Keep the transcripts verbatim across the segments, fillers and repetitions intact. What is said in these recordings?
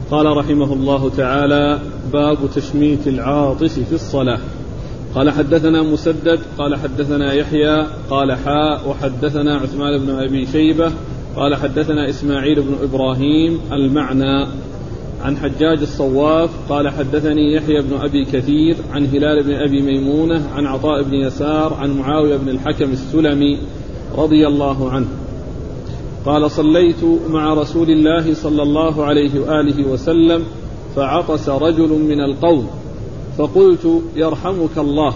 قال رحمه الله تعالى: باب تشميت العاطس في الصلاة. قال حدثنا مسدد قال حدثنا يحيى قال حاء وحدثنا عثمان بن أبي شيبة قال حدثنا إسماعيل بن إبراهيم المعنى عن حجاج الصواف قال حدثني يحيى بن أبي كثير عن هلال بن أبي ميمونة عن عطاء بن يسار عن معاوية بن الحكم السلمي رضي الله عنه قال: صليت مع رسول الله صلى الله عليه وآله وسلم فعطس رجل من القوم فقلت: يرحمك الله،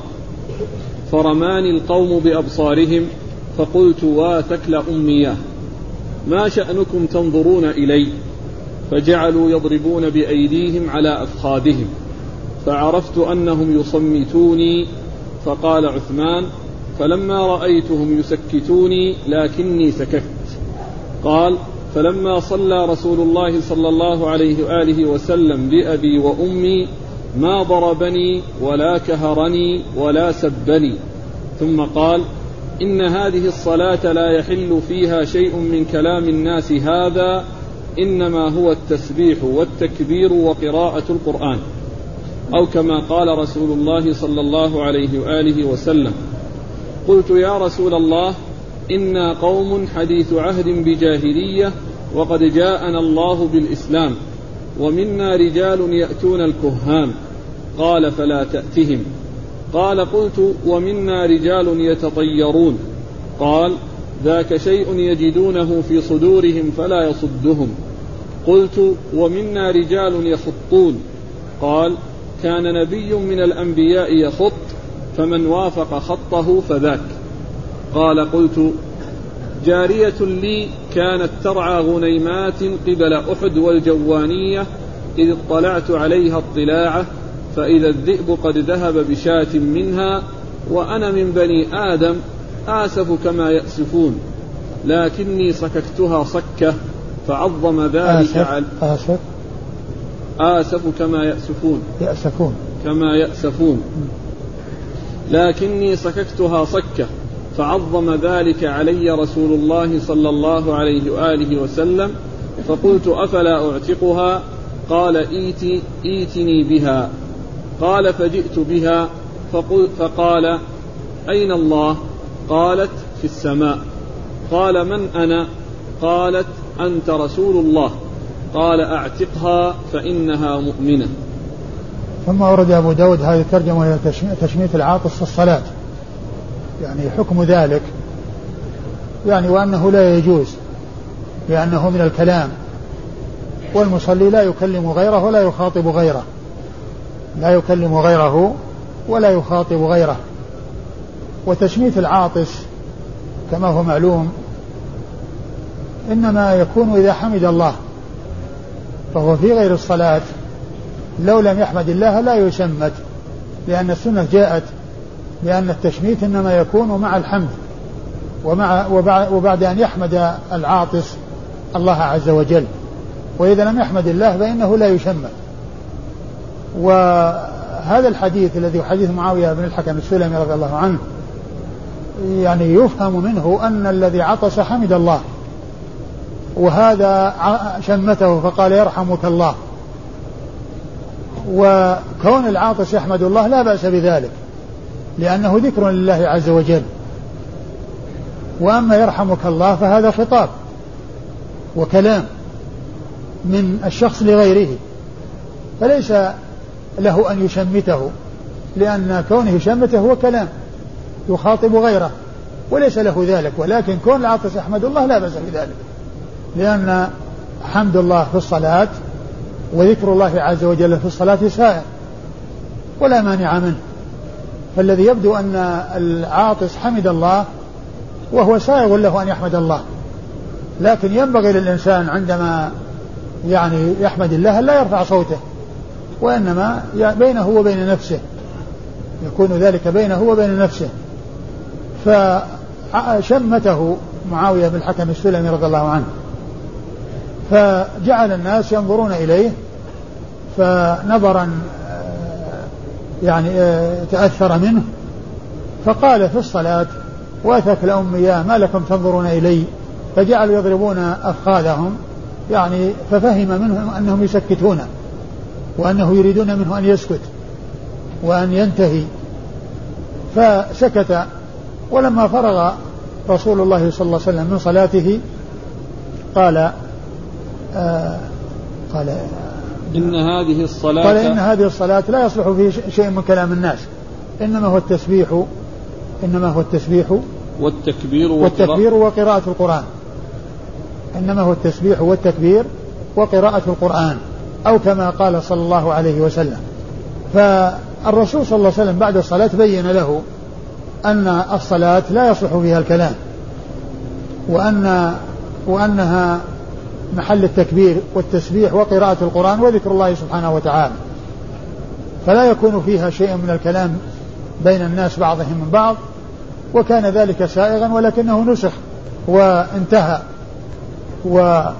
فرماني القوم بأبصارهم فقلت: واتكل أمياه، ما شأنكم تنظرون إلي؟ فجعلوا يضربون بأيديهم على أفخاذهم فعرفت أنهم يصمتوني. فقال عثمان: فلما رأيتهم يسكتوني لكني سكت. قال: فلما صلى رسول الله صلى الله عليه وآله وسلم بأبي وأمي ما ضربني ولا كهرني ولا سبني، ثم قال: إن هذه الصلاة لا يحل فيها شيء من كلام الناس هذا، إنما هو التسبيح والتكبير وقراءة القرآن، أو كما قال رسول الله صلى الله عليه وآله وسلم. قلت: يا رسول الله، إنا قوم حديث عهد بجاهلية وقد جاءنا الله بالإسلام، ومنا رجال يأتون الكهان. قال: فلا تأتهم. قال: قلت: ومنا رجال يتطيرون. قال: ذاك شيء يجدونه في صدورهم فلا يصدهم. قلت: ومنا رجال يخطون. قال: كان نبي من الأنبياء يخط، فمن وافق خطه فذاك. قال: قلت: جارية لي كانت ترعى غنيمات قبل أحد والجوانية، إذ اطلعت عليها اطلاعة فإذا الذئب قد ذهب بشاة منها، وأنا من بني آدم آسف كما يأسفون، لكني صككتها صكة فعظم ذلك على آسف آسف كما يأسفون يأسفون كما يأسفون لكني صككتها صكة فعظم ذلك علي رسول الله صلى الله عليه وآله وسلم، فقلت: أفلا أعتقها؟ قال: إيتي إيتني بها. قال: فجئت بها فقال: أين الله؟ قالت: في السماء. قال: من أنا؟ قالت: أنت رسول الله. قال: أعتقها فإنها مؤمنة. ثم ورد أبو داود هذه الترجمة وهي تشميت العاطس في الصلاة، يعني حكم ذلك، يعني وأنه لا يجوز لأنه من الكلام، والمصلي لا يكلم غيره ولا يخاطب غيره لا يكلم غيره ولا يخاطب غيره. وتشميت العاطس كما هو معلوم إنما يكون إذا حمد الله، فهو في غير الصلاة لو لم يحمد الله لا يشمت، لأن السنة جاءت لأن التشميت إنما يكون مع الحمد ومع وبعد أن يحمد العاطس الله عز وجل، وإذا لم يحمد الله فإنه لا يشمت. وهذا الحديث الذي حديث معاوية بن الحكم السلمي رضي الله عنه يعني يفهم منه أن الذي عطس حمد الله، وهذا شمته فقال: يرحمك الله. وكون العاطس يحمد الله لا بأس بذلك لأنه ذكر لله عز وجل. وأما يرحمك الله فهذا خطاب وكلام من الشخص لغيره، فليس له أن يشمته، لأن كونه يشمته هو كلام يخاطب غيره وليس له ذلك. ولكن كون العاطس يحمد الله لا بأس بذلك، لأن حمد الله في الصلاة وذكر الله عز وجل في الصلاة سائر ولا مانع منه. فالذي يبدو أن العاطس حمد الله وهو سائغ له أن يحمد الله، لكن ينبغي للإنسان عندما يعني يحمد الله لا يرفع صوته، وإنما بينه وبين نفسه، يكون ذلك بينه وبين نفسه. فشمته معاوية بن الحكم السلمي رضي الله عنه، فجعل الناس ينظرون إليه، فنظرا يعني تأثر منه، فقال في الصلاة: واتك الأمياء ما لكم تنظرون إلي؟ فجعلوا يضربون أفخاذهم يعني ففهم منهم أنهم يسكتونه وأنه يريدون منه أن يسكت وأن ينتهي، فسكت. ولما فرغ رسول الله صلى الله عليه وسلم من صلاته قال آه قال إن هذه الصلاة قال إن هذه الصلاة لا يصلح فيه شيء من كلام الناس، إنما هو التسبيح إنما هو التسبيح والتكبير والتكبير وقراءة القرآن إنما هو التسبيح والتكبير وقراءة القرآن، أو كما قال صلى الله عليه وسلم. فالرسول صلى الله عليه وسلم بعد الصلاة بين له أن الصلاة لا يصلح فيها الكلام، وأن وأنها محل التكبير والتسبيح وقراءة القرآن وذكر الله سبحانه وتعالى، فلا يكون فيها شيء من الكلام بين الناس بعضهم من بعض. وكان ذلك سائغا ولكنه نسخ وانتهى. و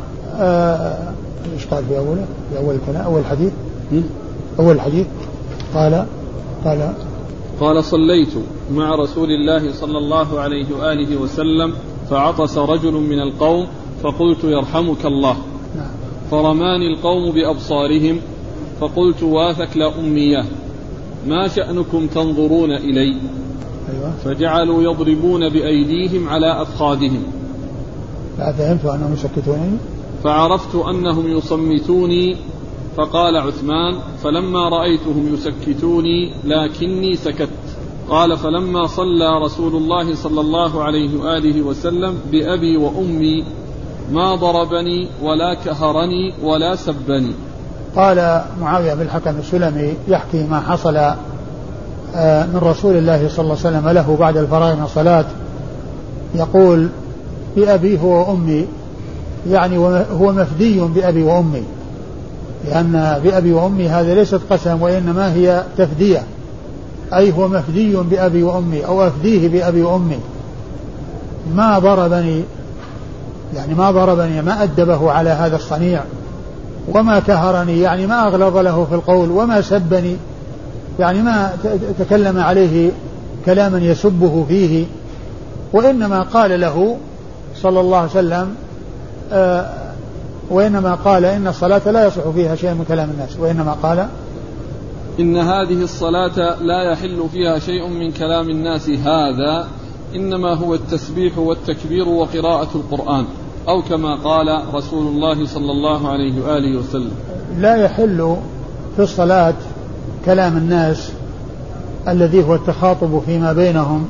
ايش قال في أوله في أول الكلام أول الحديث أول الحديث قال قال قال صليت مع رسول الله صلى الله عليه وآله وسلم فعطس رجل من القوم فقلت يرحمك الله، فرماني القوم بأبصارهم فقلت واثك لا أمية ما شأنكم تنظرون إلي؟ فجعلوا يضربون بأيديهم على أفخاذهم ففهمت أنهم يسكتونني فعرفت أنهم يصمتوني. فقال عثمان فلما رأيتهم يسكتوني لكني سكت. قال فلما صلى رسول الله صلى الله عليه وآله وسلم بأبي وأمي ما ضربني ولا كهرني ولا سبني. قال معاوية بن الحكم السلمي يحكي ما حصل من رسول الله صلى الله عليه وسلم له بعد الفراغ من الصلاة، يقول بأبي هو وأمي، يعني هو مفدي بأبي وأمي، لأن بأبي وأمي هذا ليست قسم وإنما هي تفدية، أي هو مفدي بأبي وأمي أو أفديه بأبي وأمي. ما ضربني يعني ما ضربني ما أدبه على هذا الصنيع، وما كهرني يعني ما أغلظ له في القول، وما سبني يعني ما تكلم عليه كلاما يسبه فيه، وإنما قال له صلى الله عليه وسلم آه وإنما قال إن الصلاة لا يصح فيها شيء من كلام الناس، وإنما قال إن هذه الصلاة لا يحل فيها شيء من كلام الناس هذا، إنما هو التسبيح والتكبير وقراءة القرآن، أو كما قال رسول الله صلى الله عليه وآله وسلم. لا يحل في الصلاة كلام الناس الذي هو التخاطب فيما بينهم،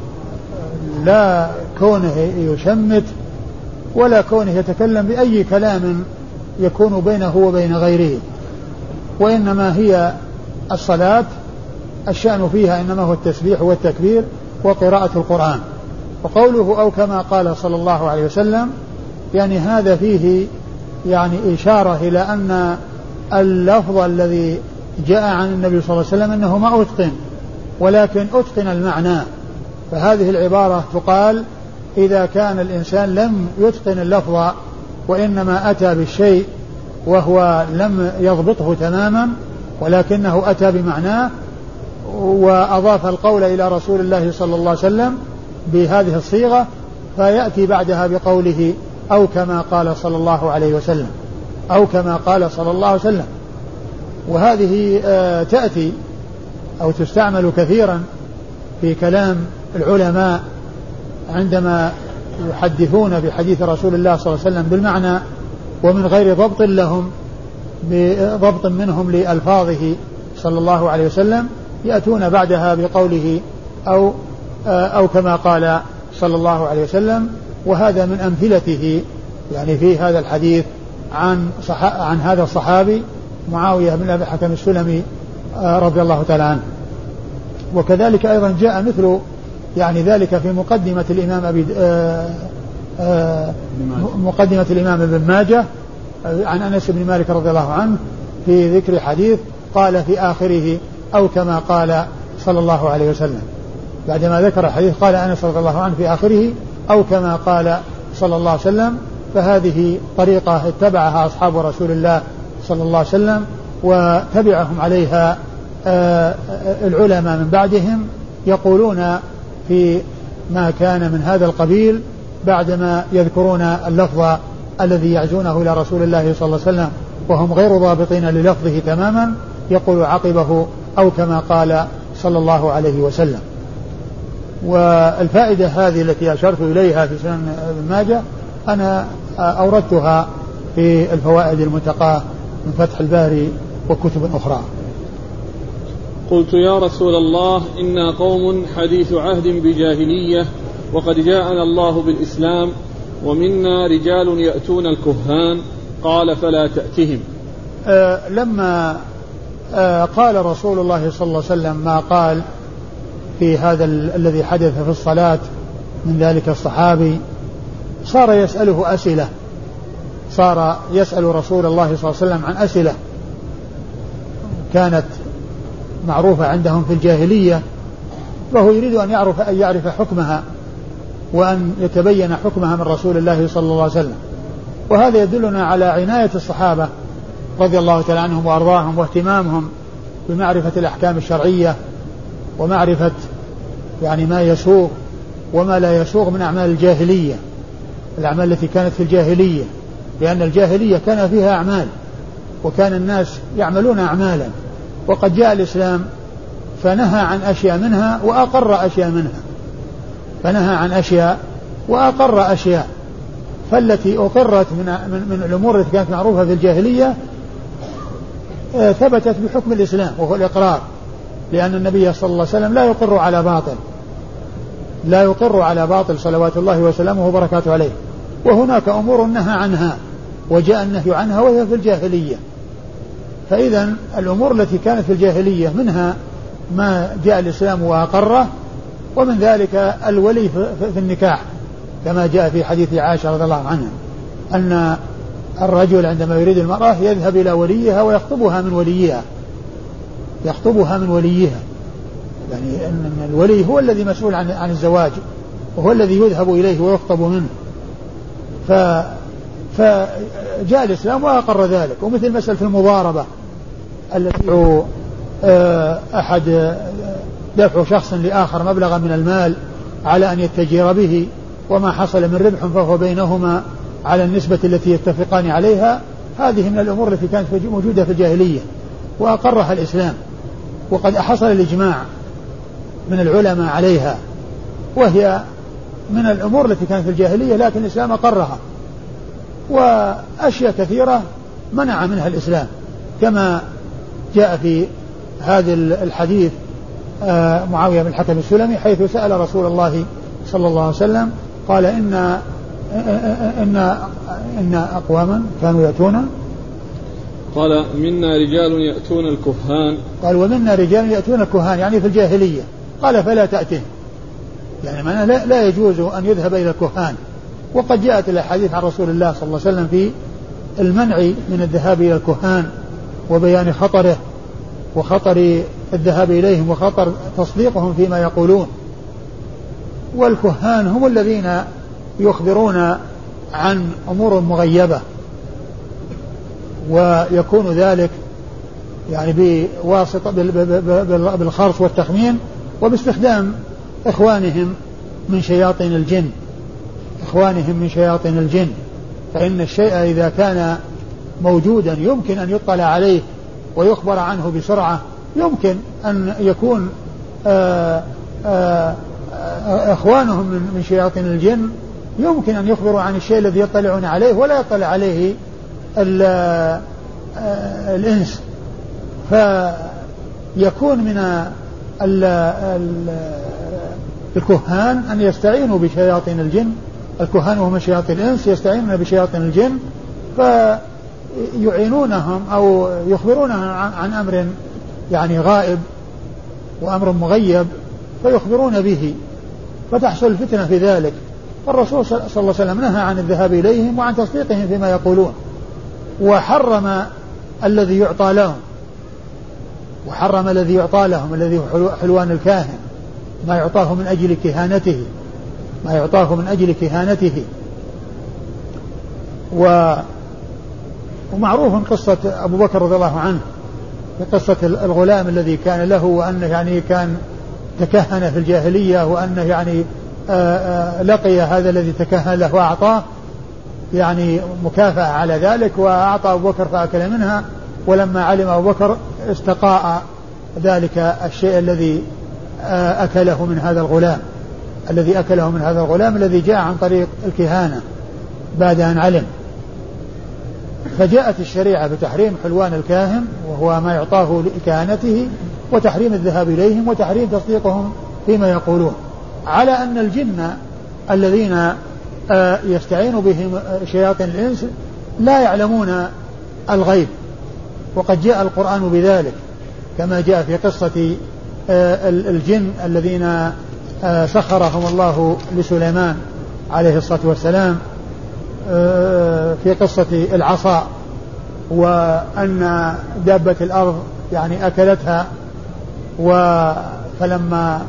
لا كونه يشمت ولا كونه يتكلم بأي كلام يكون بينه وبين غيره، وإنما هي الصلاة الشأن فيها إنما هو التسبيح والتكبير وقراءة القرآن. وقوله أو كما قال صلى الله عليه وسلم يعني هذا فيه يعني إشارة إلى أن اللفظ الذي جاء عن النبي صلى الله عليه وسلم أنه ما أتقن، ولكن أتقن المعنى. فهذه العبارة تقال إذا كان الإنسان لم يتقن اللفظ وإنما أتى بالشيء وهو لم يضبطه تماما، ولكنه أتى بمعناه وأضاف القول إلى رسول الله صلى الله عليه وسلم بهذه الصيغة، فيأتي بعدها بقوله أو كما قال صلى الله عليه وسلم أو كما قال صلى الله عليه وسلم. وهذه آه تأتي أو تستعمل كثيرا في كلام العلماء عندما يحدثون بحديث رسول الله صلى الله عليه وسلم بالمعنى ومن غير ضبط لهم بضبط منهم لألفاظه صلى الله عليه وسلم، يأتون بعدها بقوله أو آه أو كما قال صلى الله عليه وسلم. وهذا من أمثلته يعني في هذا الحديث عن عن هذا الصحابي معاوية بن أبي الحكم السلمي رضي الله تعالى عنه. وكذلك أيضا جاء مثل يعني ذلك في مقدمة الإمام أبي آآ آآ مقدمة الإمام ابن ماجه عن أنس بن مالك رضي الله عنه في ذكر حديث قال في آخره أو كما قال صلى الله عليه وسلم. بعدما ذكر الحديث قال أنس رضي الله عنه في آخره أو كما قال صلى الله عليه وسلم. فهذه طريقة اتبعها أصحاب رسول الله صلى الله عليه وسلم وتبعهم عليها العلماء من بعدهم، يقولون في ما كان من هذا القبيل بعدما يذكرون اللفظ الذي يعزونه إلى رسول الله صلى الله عليه وسلم وهم غير ضابطين للفظه تماما يقول عقبه أو كما قال صلى الله عليه وسلم. والفائدة هذه التي أشرت إليها في سنن ابن ماجه أنا أوردتها في الفوائد المنتقاة من فتح الباري وكتب أخرى. قلت يا رسول الله إنا قوم حديث عهد بجاهلية وقد جاءنا الله بالإسلام ومنا رجال يأتون الكهان قال فلا تأتهم. أه لما أه قال رسول الله صلى الله عليه وسلم ما قال في هذا الذي حدث في الصلاة من ذلك الصحابي صار يسأله أسئلة صار يسأل رسول الله صلى الله عليه وسلم عن أسئلة كانت معروفة عندهم في الجاهلية وهو يريد أن يعرف, أن يعرف حكمها وأن يتبين حكمها من رسول الله صلى الله عليه وسلم. وهذا يدلنا على عناية الصحابة رضي الله تعالى عنهم وأرضاهم واهتمامهم بمعرفة الأحكام الشرعية ومعرفة يعني ما يسوغ وما لا يسوغ من أعمال الجاهلية الأعمال التي كانت في الجاهلية لأن الجاهلية كان فيها أعمال وكان الناس يعملون أعمالا وقد جاء الإسلام فنهى عن أشياء منها وأقر أشياء منها فنهى عن أشياء وأقر أشياء فالتي أقرت من, من, من الأمور التي كانت معروفة في الجاهلية ثبتت بحكم الإسلام وهو الإقرار لأن النبي صلى الله عليه وسلم لا يقر على باطل لا يقر على باطل صلوات الله وسلامه وبركاته عليه. وهناك أمور نهى عنها وجاء النهي عنها وهي في الجاهلية. فإذا الأمور التي كانت في الجاهلية منها ما جاء الإسلام وأقره ومن ذلك الولي في النكاح كما جاء في حديث عائشة رضي الله عنها أن الرجل عندما يريد المرأة يذهب إلى وليها ويخطبها من وليها يخطبها من وليها يعني أن الولي هو الذي مسؤول عن عن الزواج وهو الذي يذهب إليه ويخطب منه. ف فجاء الإسلام وأقر ذلك. ومثل مسألة المضاربة التي أحد دفع شخص لآخر مبلغا من المال على أن يتجر به وما حصل من ربح فهو بينهما على النسبة التي يتفقان عليها هذه من الأمور التي كانت موجودة في الجاهلية وأقرها الإسلام وقد حصل الإجماع من العلماء عليها وهي من الأمور التي كانت في الجاهلية لكن الإسلام أقرها. وأشياء كثيرة منع منها الإسلام كما جاء في هذا الحديث معاوية بن الحكم السلمي حيث سأل رسول الله صلى الله عليه وسلم قال إن إن إن أقواما كانوا يأتون قال منا رجال يأتون الكهان قال ومنا رجال يأتون الكهان يعني في الجاهلية قال فلا تأتهم يعني معناه لا, لا يجوز أن يذهب إلى الكهان. وقد جاءت الأحاديث عن رسول الله صلى الله عليه وسلم في المنع من الذهاب إلى الكهان وبيان خطره وخطر الذهاب إليهم وخطر تصديقهم فيما يقولون. والكهان هم الذين يخبرون عن أمور مغيبة ويكون ذلك يعني بواسطة بالخرص والتخمين وباستخدام إخوانهم من شياطين الجن إخوانهم من شياطين الجن. فإن الشيء إذا كان موجودا يمكن أن يطلع عليه ويخبر عنه بسرعة يمكن أن يكون آآ آآ إخوانهم من شياطين الجن يمكن أن يخبروا عن الشيء الذي يطلعون عليه ولا يطلع عليه الإنس. فيكون من ال ال الكهان أن يستعينوا بشياطين الجن الكهان وهم شياطين الإنس يستعينون بشياطين الجن فيعينونهم أو يخبرونهم عن أمر يعني غائب وأمر مغيب فيخبرون به فتحصل الفتنة في ذلك. فالرسول صلى الله عليه وسلم نهى عن الذهاب إليهم وعن تصديقهم فيما يقولون وحرم الذي يعطى لهم وحرم الذي يعطى لهم الذي هو حلوان الكاهن ما يعطاه من أجل كهانته ما يعطاه من أجل كهانته. و ومعروف قصة أبو بكر رضي الله عنه قصة الغلام الذي كان له وأنه يعني كان تكهن في الجاهلية وأنه يعني آآ آآ لقي هذا الذي تكهن له وأعطاه يعني مكافأة على ذلك، وأعطى أبو بكر فأكل منها، ولما علم أبو بكر استقاء ذلك الشيء الذي أكله من هذا الغلام الذي أكله من هذا الغلام الذي جاء عن طريق الكهانة بعد أن علم. فجاءت الشريعة بتحريم حلوان الكاهن وهو ما يعطاه لكهانته، وتحريم الذهاب إليهم، وتحريم تصديقهم فيما يقولون، على أن الجن الذين يستعين بهم شياطين الإنس لا يعلمون الغيب، وقد جاء القرآن بذلك كما جاء في قصة الجن الذين سخرهم الله لسليمان عليه الصلاة والسلام في قصة العصا، وأن دابة الأرض يعني أكلتها، فلما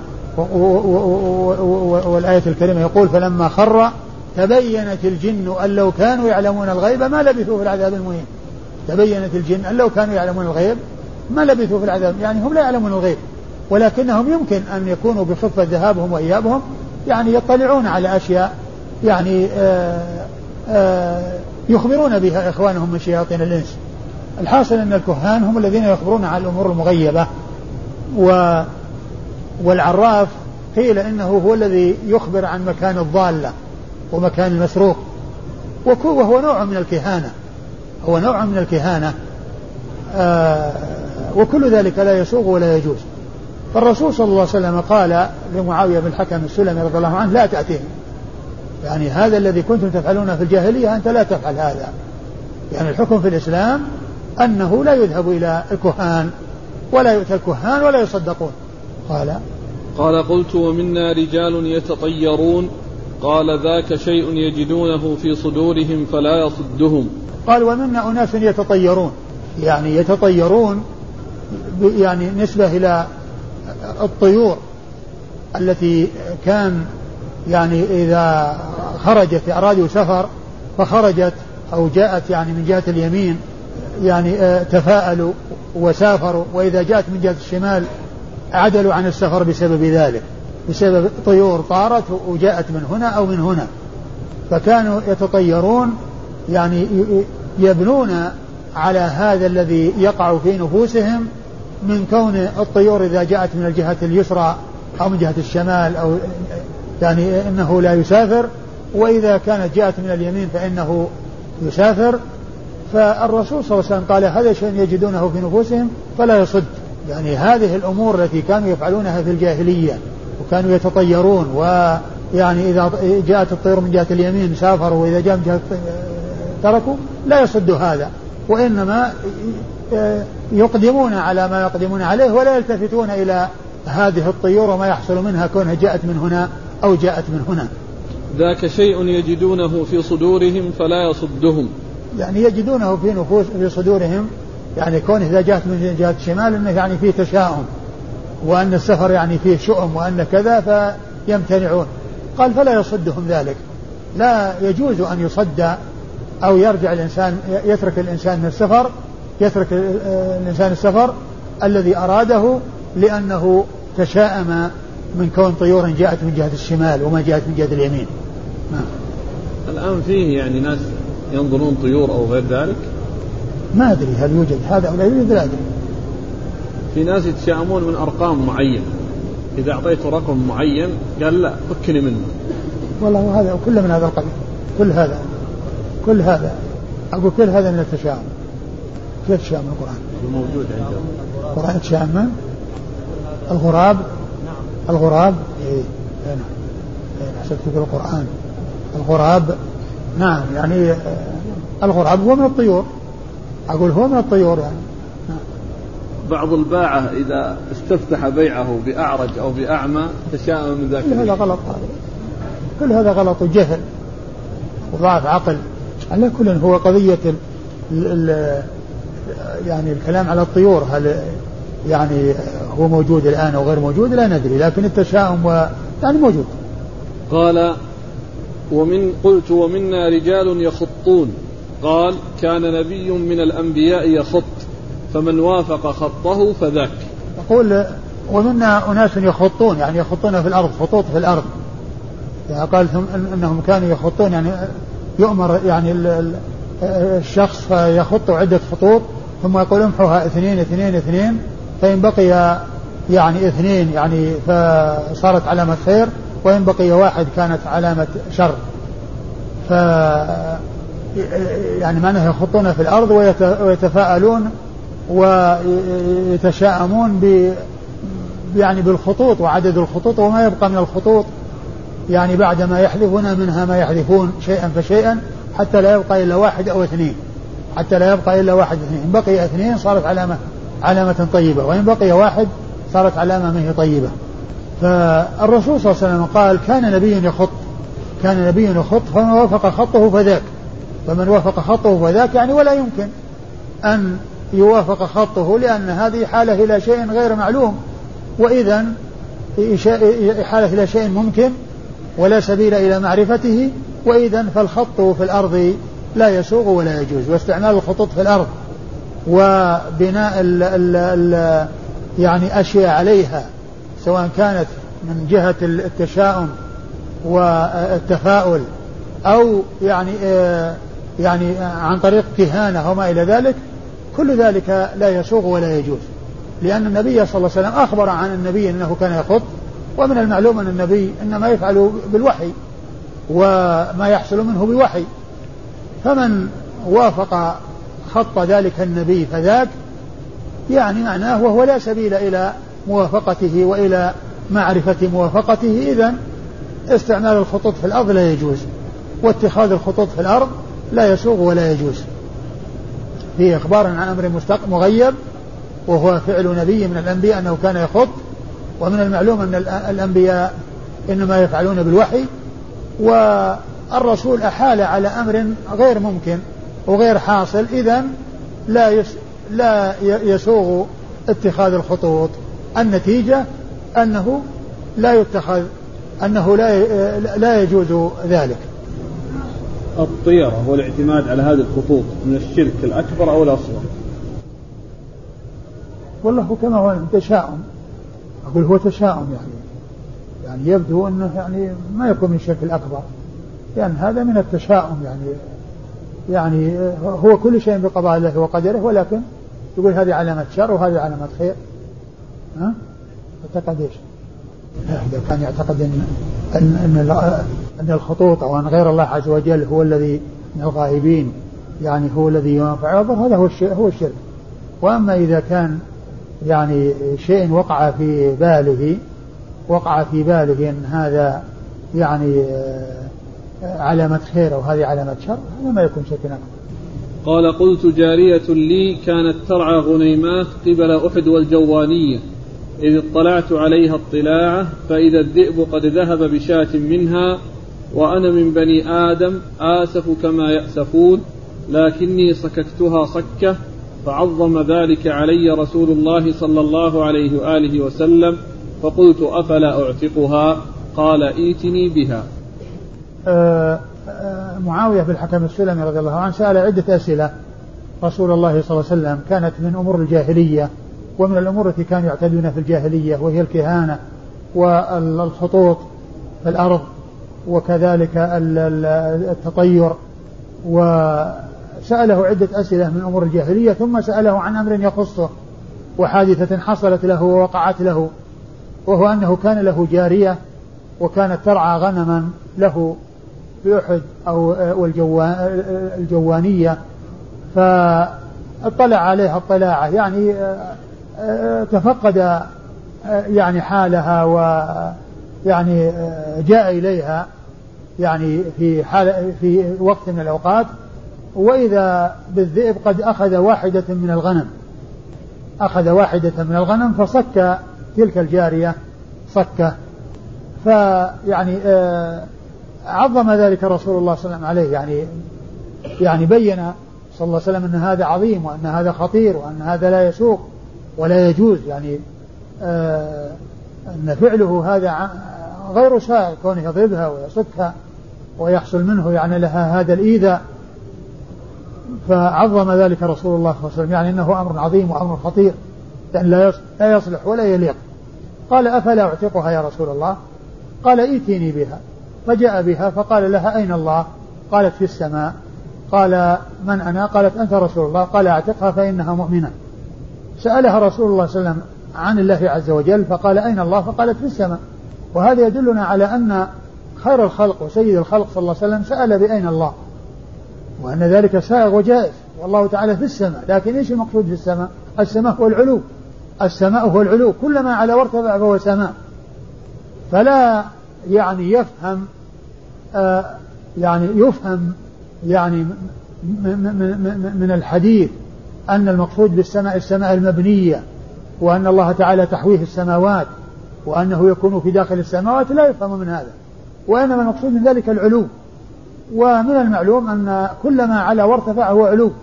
والآية الكريمة يقول فلما خر تبينت الجن أن لو كانوا يعلمون الغيب ما لبثوا في العذاب المهين. تبينت الجن أن لو كانوا يعلمون الغيب ما لبثوا في العذاب، يعني هم لا يعلمون الغيب، ولكنهم يمكن أن يكونوا بخفة ذهابهم وإيابهم يعني يطلعون على أشياء يعني آآ آآ يخبرون بها إخوانهم من شياطين الإنس. الحاصل أن الكهان هم الذين يخبرون عن الأمور المغيبة، و والعراف قيل إنه هو الذي يخبر عن مكان الضالة ومكان المسروق، وهو نوع من الكهانة هو نوع من الكهانة وكل ذلك لا يسوغ ولا يجوز. فالرسول صلى الله عليه وسلم قال لمعاوية بن الحكم السلمي رضي الله عنه لا تأتيه، يعني هذا الذي كنتم تفعلون في الجاهلية أنت لا تفعل هذا. يعني الحكم في الإسلام أنه لا يذهب إلى الكهان ولا يؤتى الكهان ولا يصدقون. قال قال قلت ومنا رجال يتطيرون، قال ذاك شيء يجدونه في صدورهم فلا يصدهم. قال ومنا أناس يتطيرون، يعني يتطيرون يعني نسبة إلى الطيور التي كان يعني إذا خرجت أرادوا سفر فخرجت أو جاءت يعني من جهة اليمين يعني تفاءلوا وسافروا، وإذا جاءت من جهة الشمال عدلوا عن السفر بسبب ذلك، بسبب طيور طارت وجاءت من هنا أو من هنا. فكانوا يتطيرون يعني يبنون على هذا الذي يقع في نفوسهم من كون الطيور إذا جاءت من الجهة اليسرى أو من جهة الشمال أو يعني إنه لا يسافر، وإذا كانت جاءت من اليمين فإنه يسافر. فالرسول صلى الله عليه وسلم قال هذا شيء يجدونه في نفوسهم فلا يصد، يعني هذه الأمور التي كانوا يفعلونها في الجاهلية وكانوا يتطيرون، ويعني إذا جاءت الطير من جهة اليمين سافروا وإذا جاء من جهة تركوا، لا يصد هذا، وإنما يقدمون على ما يقدمون عليه ولا يلتفتون إلى هذه الطيور وما يحصل منها كونها جاءت من هنا أو جاءت من هنا. ذاك شيء يجدونه في صدورهم فلا يصدهم، يعني يجدونه في نفوس في صدورهم، يعني كونه إذا جاءت من جهة الشمال أنه يعني فيه تشاؤم وأن السفر يعني فيه شؤم وأن كذا فيمتنعون. قال فلا يصدهم ذلك، لا يجوز أن يصد أو يرجع الإنسان يترك الإنسان من السفر يترك الإنسان السفر الذي أراده لأنه تشاءم من كون طيور جاءت من جهة الشمال وما جاءت من جهة اليمين. ما. الآن فيه يعني ناس ينظرون طيور أو غير ذلك، ما أدري هل يوجد هذا أو لا يوجد، لا أدري. في ناس يتشائمون من أرقام معينة، إذا أعطيته رقم معين قال لا فكني منه. والله هذا كل من هذا القبيل، كل هذا كل هذا أقول كل هذا من التشاؤم. كيف تشاؤم القرآن؟ موجود عندهم القرآن تشاؤم. الغراب الغراب إيه أنا حسبت في القرآن الغراب نعم، يعني الغراب هو من الطيور، أقول هو من الطيور يعني. بعض الباعة إذا استفتح بيعه بأعرج أو بأعمى تشاءم من ذاك. كل هذا غلط، هذا كل هذا غلط وجهل وضعف عقل. على كل هو قضية ال ال يعني الكلام على الطيور هل يعني هو موجود الآن أو غير موجود لا ندري، لكن التشاؤم يعني موجود. قال ومن قلت ومنا رجال يخطون، قال كان نبي من الأنبياء يخط فمن وافق خطه فذاك. يقول ومنا أناس يخطون، يعني يخطون في الأرض، خطوط في الأرض، يعني قال أنهم كانوا يخطون يعني يؤمر يعني الشخص فيخط عدة خطوط ثم يقول امحوها اثنين اثنين اثنين، فإن بقي يعني اثنين يعني فصارت علامة خير، وإن بقي واحد كانت علامة شر. ف يعني معناه يخطون في الأرض ويتفاءلون ويتشاءمون ب يعني بالخطوط وعدد الخطوط وما يبقى من الخطوط، يعني بعد ما يحذفون منها ما يحذفون شيئا فشيئا حتى لا يبقى إلا واحد أو اثنين، حتى لا يبقى إلا واحد اثنين. إن بقي اثنين صارت علامة علامة طيبة، وإن بقي واحد صارت علامة ما هي طيبة. فالرسول صلى الله عليه وسلم قال كان نبي يخط كان نبي يخط فمن وافق خطه فذاك، فمن وافق خطه فذاك يعني ولا يمكن أن يوافق خطه، لأن هذه حالة إلى شيء غير معلوم، وإذا حالة إلى شيء ممكن ولا سبيل إلى معرفته، وإذا فالخط في الأرض لا يسوغ ولا يجوز، واستعمال الخطوط في الأرض وبناء ال ال ال يعني أشياء عليها سواء كانت من جهة التشاؤم والتفاؤل أو يعني آه يعني عن طريق كهانة وما إلى ذلك، كل ذلك لا يسوغ ولا يجوز، لأن النبي صلى الله عليه وسلم أخبر عن النبي أنه كان يخط، ومن المعلوم أن النبي إنما يفعل بالوحي وما يحصل منه بوحي، فمن وافق خط ذلك النبي فذاك يعني معناه وهو لا سبيل إلى موافقته وإلى معرفة موافقته، إذن استعمال الخطوط في الأرض لا يجوز، واتخاذ الخطوط في الأرض لا يسوغ ولا يجوز. فيه إخبار عن أمر مغيب وهو فعل نبي من الأنبياء أنه كان يخط، ومن المعلوم أن الأنبياء إنما يفعلون بالوحي، والرسول أحال على أمر غير ممكن وغير حاصل، إذن لا يس لا يسوغ اتخاذ الخطوط. النتيجة أنه لا يتخذ أنه لا لا يجوز ذلك. الطيرة والاعتماد على هذه الخطوط من الشرك الأكبر أو الأصغر؟ والله كما هو تشاؤم، أقول هو تشاؤم يعني يعني يبدو أنه يعني ما يكون من الشرك الأكبر، لأن يعني هذا من التشاؤم، يعني يعني هو كل شيء بقضاء الله وقدره، ولكن يقول هذه علامة شر وهذه علامة خير. ها؟ اعتقد ايش؟ إذا كان يعتقد أن أن أن الخطوط أو أن غير الله عز وجل هو الذي من الغائبين يعني هو الذي ينفع ويضر، هذا هو الشرك هو الشرك. وأما إذا كان يعني شيء وقع في باله وقع في باله أن هذا يعني علامة خير وهذه علامة شر، هذا ما يكون شركا. قال قلت جارية لي كانت ترعى غنيمات قبل أحد والجوانية، إذ اطلعت عليها اطلاعة فإذا الذئب قد ذهب بشاة منها، وأنا من بني آدم آسف كما يأسفون، لكني صككتها صكة، فعظم ذلك علي رسول الله صلى الله عليه وآله وسلم، فقلت أفلا أعتقها؟ قال إيتني بها. أه أه معاوية بن الحكم السلمي رضي الله عنه سأل عدة أسئلة رسول الله صلى الله عليه وسلم، كانت من أمور الجاهلية ومن الأمور التي كانوا يعتدون في الجاهلية، وهي الكهانة والخطوط في الأرض وكذلك التطير، وسأله عدة أسئلة من أمور الجاهلية، ثم سأله عن أمر يخصه وحادثة حصلت له ووقعت له، وهو أنه كان له جارية وكانت ترعى غنما له بأحد أو الجوانية، فاطلع عليها اطلاعة يعني تفقد يعني حالها ويعني جاء إليها يعني في حال في وقت من الأوقات، وإذا بالذئب قد أخذ واحدة من الغنم أخذ واحدة من الغنم فصك تلك الجارية صكة، فيعني عظم ذلك رسول الله صلى الله عليه وسلم عليه، يعني يعني بين صلى الله عليه وسلم أن هذا عظيم وأن هذا خطير وأن هذا لا يسوق ولا يجوز، يعني آه أن فعله هذا غير سائغ كونه يضربها ويصكها ويحصل منه يعني لها هذا الإيذاء، فعظم ذلك رسول الله صلى الله عليه وسلم، يعني أنه أمر عظيم وأمر خطير لأن لا يصلح ولا يليق. قال أفلا أعتقها يا رسول الله؟ قال ائتيني بها، فجاء بها فقال لها أين الله؟ قالت في السماء. قال من أنا؟ قالت أنت رسول الله. قال اعتقها فإنها مؤمنة. سألها رسول الله صلى الله عليه وسلم عن الله عز وجل فقال أين الله؟ فقالت في السماء. وهذا يدلنا على أن خير الخلق وسيد الخلق صلى الله عليه وسلم سأل بأين الله، وأن ذلك سائغ وجائز، والله تعالى في السماء. لكن إيش المقصود في السماء؟ السماء هو العلو، السماء هو العلو، كلما على وارتفع فهو سماء. فلا يعني يفهم آه يعني يفهم يعني من الحديث أن المقصود بالسماء السماء المبنية، وأن الله تعالى تحويه السماوات، وأنه يكون في داخل السماوات، لا يفهم من هذا، وإنما المقصود من ذلك العلو. ومن المعلوم أن كل ما على وارتفع هو علو،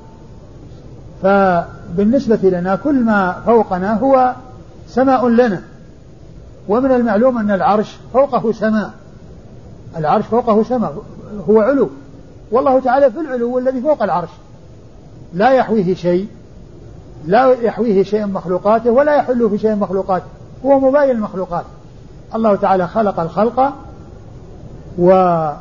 فبالنسبة لنا كل ما فوقنا هو سماء لنا. ومن المعلوم أن العرش فوقه سماء، العرش فوقه سماء هو علو، والله تعالى في العلو الذي فوق العرش لا يحويه شيء، لا يحويه شيء من مخلوقاته ولا يحل في شيء من مخلوقاته، هو مباين المخلوقات. الله تعالى خلق الخلق و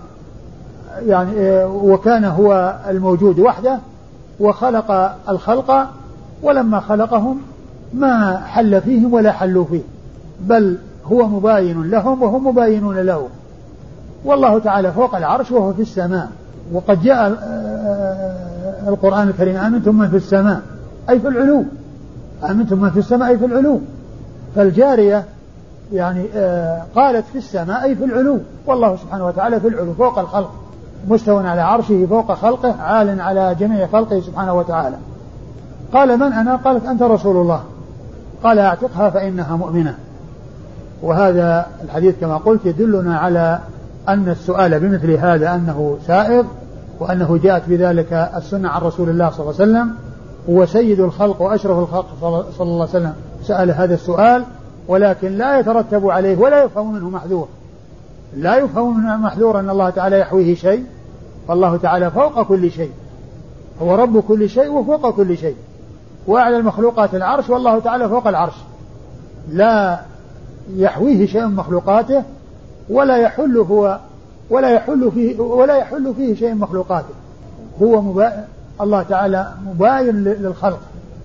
يعني وكان هو الموجود وحده، وخلق الخلق، ولما خلقهم ما حل فيهم ولا حلوا فيه، بل هو مباين لهم وهم مباينون له. والله تعالى فوق العرش وهو في السماء. وقد جاء القرآن الكريم أمنتم من في السماء أي في العلو، أمنتم من في السماء أي في العلو. فالجارية يعني قالت في السماء أي في العلو، والله سبحانه وتعالى في العلو فوق الخلق، مستوى على عرشه فوق خلقه، عال على جميع خلقه سبحانه وتعالى. قال من أنا؟ قالت أنت رسول الله. قال اعتقها فإنها مؤمنة. وهذا الحديث كما قلت يدلنا على أن السؤال بمثل هذا أنه سائغ، وأنه جاءت بذلك السنة عن رسول الله صلى الله عليه وسلم، هو سيد الخلق وأشرف الخلق صلى الله عليه وسلم سأل هذا السؤال، ولكن لا يترتب عليه ولا يفهم منه محذور، لا يفهم منه محذور أن الله تعالى يحويه شيء، فالله تعالى فوق كل شيء، هو رب كل شيء وفوق كل شيء، وأعلى المخلوقات العرش، والله تعالى فوق العرش لا يحويه شيء من مخلوقاته ولا يحل هو ولا يحل فيه ولا يحل فيه شيء من مخلوقاته. هو مبا... الله تعالى مباين للخلق،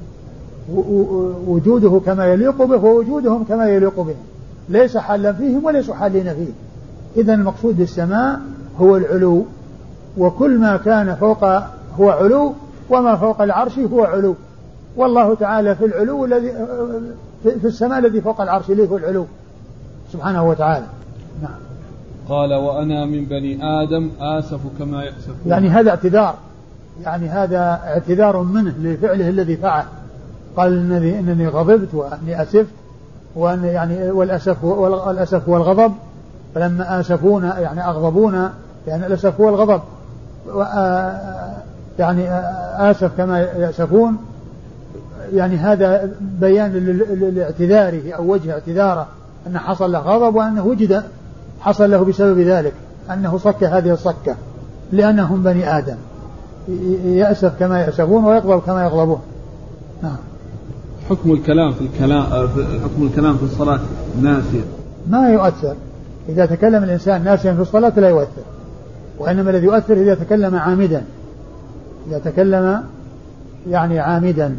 وجوده كما يليق به ووجودهم كما يليق به، ليس حالا فيهم وليس حالين فيه. إذن المقصود بالسماء هو العلو، وكل ما كان فوق هو علو، وما فوق العرش هو علو، والله تعالى في العلو الذي في السماء الذي فوق العرش اللي هو العلو سبحانه وتعالى. نعم. قال وأنا من بني آدم آسف كما يأسفون. يعني هذا اعتذار، يعني هذا اعتذار منه لفعله الذي فعل. قال إنني, إنني غضبت وأني أسفت، وأن يعني والأسف والأسف هو الغضب، فلما آسفونا يعني أغضبونا، يعني الأسف هو الغضب، يعني آسف كما يأسفون، يعني هذا بيان لاعتذاره أو وجه اعتذاره أن حصل له غضب، وأنه وجد حصل له بسبب ذلك أنه صك هذه الصكة، لأنهم بني آدم يأسف كما يأسفون ويغضب كما يغضبون. نعم. حكم الكلام في الكلام حكم الكلام في الصلاة ناسيا ما يؤثر. إذا تكلم الإنسان ناسيا في الصلاة لا يؤثر، وإنما الذي يؤثر إذا تكلم عامدا، إذا تكلم يعني عامدا.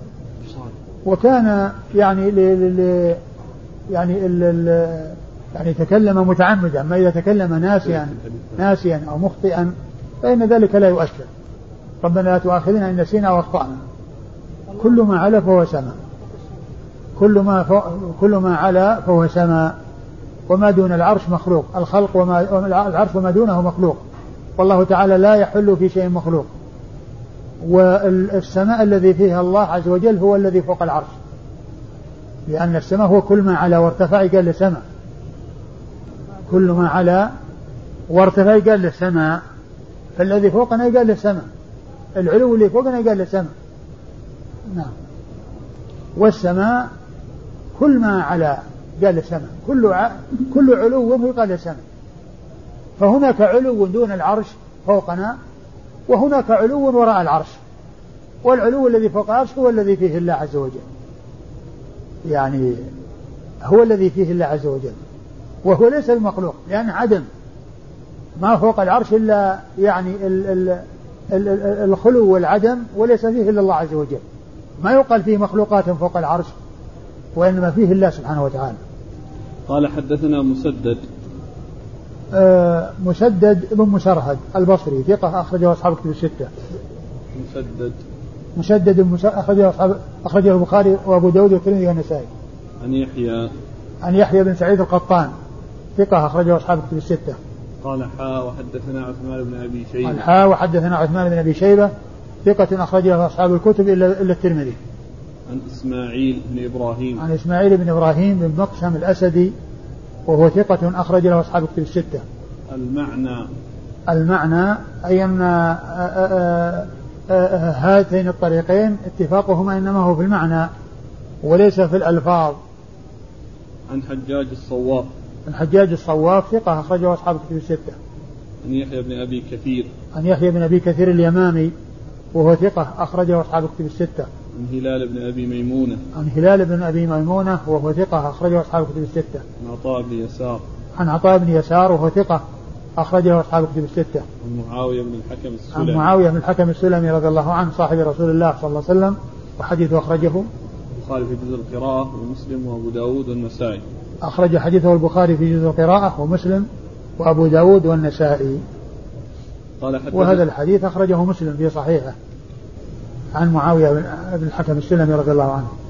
وكان يعني ل ل يعني ال ال يعني تكلم متعمدا، أما إذا تكلم ناسيا ناسيا أو مخطئا فإن ذلك لا يؤثر. ربنا لا تؤاخذنا إن نسينا وأخطأنا. كل ما علا فهو سماء، كل ما فوق كل ما علا فهو سماء، وما دون العرش مخلوق، الخلق وما العرش وما دونه مخلوق، والله تعالى لا يحل في شيء مخلوق. والسماء الذي فيها الله عز وجل هو الذي فوق العرش، لأن السماء هو كل ما علا وارتفع قال للسماء، كل ما علا وارتفع قال للسماء، فالذي فوقنا قال للسماء، العلو اللي فوقنا قال للسماء. نعم. والسماء كل ما علا قال للسماء، كل ع... كل علو هو قال للسماء. فهناك علو دون العرش فوقنا، وهناك علو وراء العرش، والعلو الذي فوق العرش هو الذي فيه الله عز وجل، يعني هو الذي فيه الله عز وجل، وهو ليس المخلوق، لأن عدم ما فوق العرش إلا يعني ال ال ال ال الخلو والعدم، وليس فيه إلا الله عز وجل. ما يقال فيه مخلوقات فوق العرش، وإنما فيه الله سبحانه وتعالى. قال حدثنا مسدد. آه مسدد ابن مسرهد البصري ثقة أخرجه أصحاب الكتب الستة. مسدد مسدد أخرجه أصحاب أخرجه البخاري وأبو داود والترمذي والنسائي. عن يحيى عن يحيى بن سعيد القطان ثقة أخرجه أصحاب الكتب الستة. قال حاء وحدثنا عثمان بن أبي شيبة. قال حاء وحدثنا عثمان بن أبي شيبة ثقة أخرجه أصحاب الكتب إلا إلا الترمذي. عن إسماعيل بن إبراهيم. عن إسماعيل بن إبراهيم بن مقسم الأسدي وهو ثقة أخرج له أصحاب الكتب الستة. المعنى المعنى أي أن هاتين الطريقين اتفاقهما إنما هو في المعنى وليس في الألفاظ. عن حجاج الصواف. عن حجاج الصواف ثقة أخرجه أصحاب الكتب الستة. عن يحيى بن أبي كثير. عن يحيى بن أبي كثير اليمامي وهو ثقة أخرجه أصحاب الكتب الستة. عن هلال بن أبي ميمونة. عن هلال بن أبي ميمونة وهو ثقة أخرجه أصحاب الكتب الستة. عن عطاء بن يسار. عن عطاء بن يسار وهو ثقة أخرجه أصحاب الكتب الستة. عن معاوية بن الحكم السلمي. عن معاوية بن الحكم السلمي رضي الله عنه صاحب رسول الله صلى الله عليه وسلم، وحديث أخرجه البخاري في جزء القراءة ومسلم وأبو داود والنسائي. أخرج حديثه البخاري في جزء القراءة ومسلم وأبو داود والنسائي. قال وهذا الحديث أخرجه مسلم في صحيحه عن معاوية بن الحكم السلمي رضي الله عنه.